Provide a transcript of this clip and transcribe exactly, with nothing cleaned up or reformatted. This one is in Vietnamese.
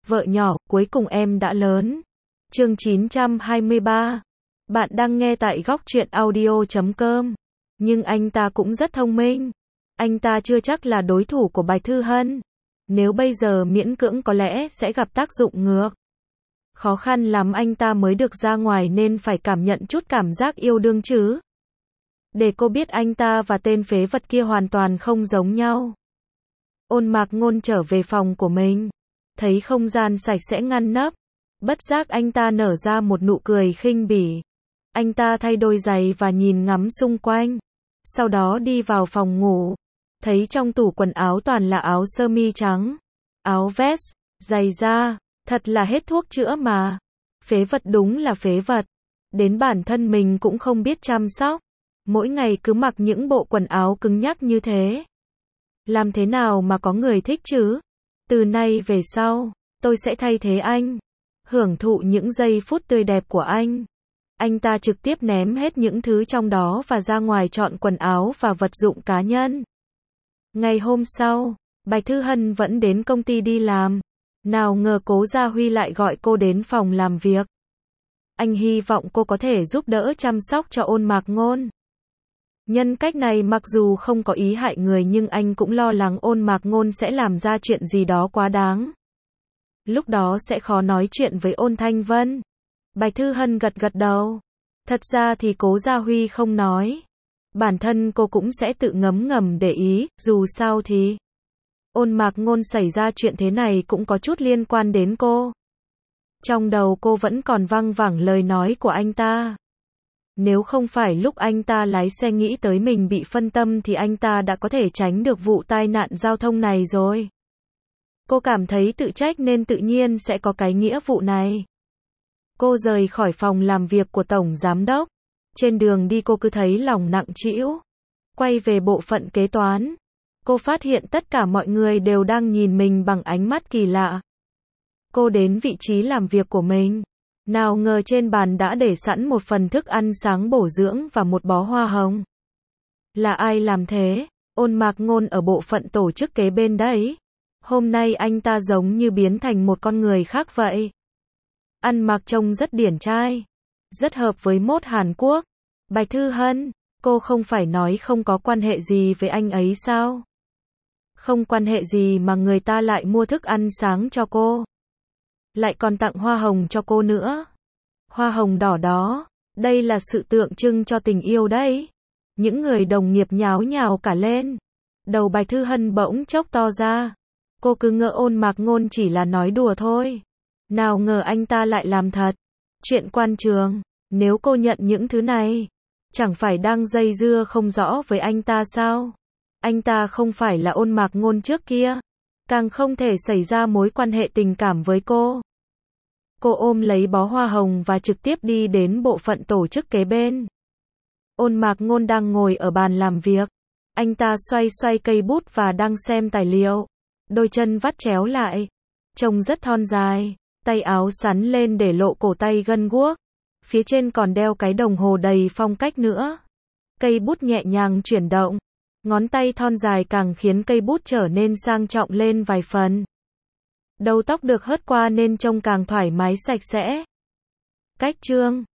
Vợ nhỏ, cuối cùng em đã lớn. Chương chín trăm hai mươi ba. Bạn đang nghe tại góc truyện audio chấm com. Nhưng anh ta cũng rất thông minh. Anh ta chưa chắc là đối thủ của Bạch Thư Hân. Nếu bây giờ miễn cưỡng có lẽ sẽ gặp tác dụng ngược. Khó khăn lắm anh ta mới được ra ngoài nên phải cảm nhận chút cảm giác yêu đương chứ. Để cô biết anh ta và tên phế vật kia hoàn toàn không giống nhau. Ôn Mạc Ngôn trở về phòng của mình. Thấy không gian sạch sẽ ngăn nắp. Bất giác anh ta nở ra một nụ cười khinh bỉ. Anh ta thay đôi giày và nhìn ngắm xung quanh. Sau đó đi vào phòng ngủ. Thấy trong tủ quần áo toàn là áo sơ mi trắng, áo vest, giày da. Thật là hết thuốc chữa mà. Phế vật đúng là phế vật. Đến bản thân mình cũng không biết chăm sóc. Mỗi ngày cứ mặc những bộ quần áo cứng nhắc như thế. Làm thế nào mà có người thích chứ? Từ nay về sau, tôi sẽ thay thế anh. Hưởng thụ những giây phút tươi đẹp của anh. Anh ta trực tiếp ném hết những thứ trong đó và ra ngoài chọn quần áo và vật dụng cá nhân. Ngày hôm sau, Bạch Thư Hân vẫn đến công ty đi làm. Nào ngờ Cố Gia Huy lại gọi cô đến phòng làm việc. Anh hy vọng cô có thể giúp đỡ chăm sóc cho Ôn Mạc Ngôn. Nhân cách này mặc dù không có ý hại người nhưng anh cũng lo lắng Ôn Mạc Ngôn sẽ làm ra chuyện gì đó quá đáng. Lúc đó sẽ khó nói chuyện với Ôn Thanh Vân. Bạch Thư Hân gật gật đầu. Thật ra thì Cố Gia Huy không nói. Bản thân cô cũng sẽ tự ngấm ngầm để ý, dù sao thì Ôn Mạc Ngôn xảy ra chuyện thế này cũng có chút liên quan đến cô. Trong đầu cô vẫn còn văng vẳng lời nói của anh ta. Nếu không phải lúc anh ta lái xe nghĩ tới mình bị phân tâm thì anh ta đã có thể tránh được vụ tai nạn giao thông này rồi. Cô cảm thấy tự trách nên tự nhiên sẽ có cái nghĩa vụ này. Cô rời khỏi phòng làm việc của Tổng Giám Đốc. Trên đường đi cô cứ thấy lòng nặng trĩu. Quay về bộ phận kế toán. Cô phát hiện tất cả mọi người đều đang nhìn mình bằng ánh mắt kỳ lạ. Cô đến vị trí làm việc của mình. Nào ngờ trên bàn đã để sẵn một phần thức ăn sáng bổ dưỡng và một bó hoa hồng. Là ai làm thế? Ôn Mạc Ngôn ở bộ phận tổ chức kế bên đấy. Hôm nay anh ta giống như biến thành một con người khác vậy. Ăn mặc trông rất điển trai. Rất hợp với mốt Hàn Quốc. Bạch Thư Hân, cô không phải nói không có quan hệ gì với anh ấy sao? Không quan hệ gì mà người ta lại mua thức ăn sáng cho cô. Lại còn tặng hoa hồng cho cô nữa. Hoa hồng đỏ đó, đây là sự tượng trưng cho tình yêu đấy. Những người đồng nghiệp nháo nhào cả lên. Đầu Bạch Thư Hân bỗng chốc to ra. Cô cứ ngỡ Ôn Mạc Ngôn chỉ là nói đùa thôi. Nào ngờ anh ta lại làm thật. Chuyện quan trường, nếu cô nhận những thứ này, chẳng phải đang dây dưa không rõ với anh ta sao? Anh ta không phải là Ôn Mạc Ngôn trước kia. Càng không thể xảy ra mối quan hệ tình cảm với cô. Cô ôm lấy bó hoa hồng và trực tiếp đi đến bộ phận tổ chức kế bên. Ôn Mạc Ngôn đang ngồi ở bàn làm việc. Anh ta xoay xoay cây bút và đang xem tài liệu. Đôi chân vắt chéo lại. Trông rất thon dài. Tay áo sắn lên để lộ cổ tay gân guốc. Phía trên còn đeo cái đồng hồ đầy phong cách nữa. Cây bút nhẹ nhàng chuyển động. Ngón tay thon dài càng khiến cây bút trở nên sang trọng lên vài phần. Đầu tóc được hớt qua nên trông càng thoải mái sạch sẽ. Cách chương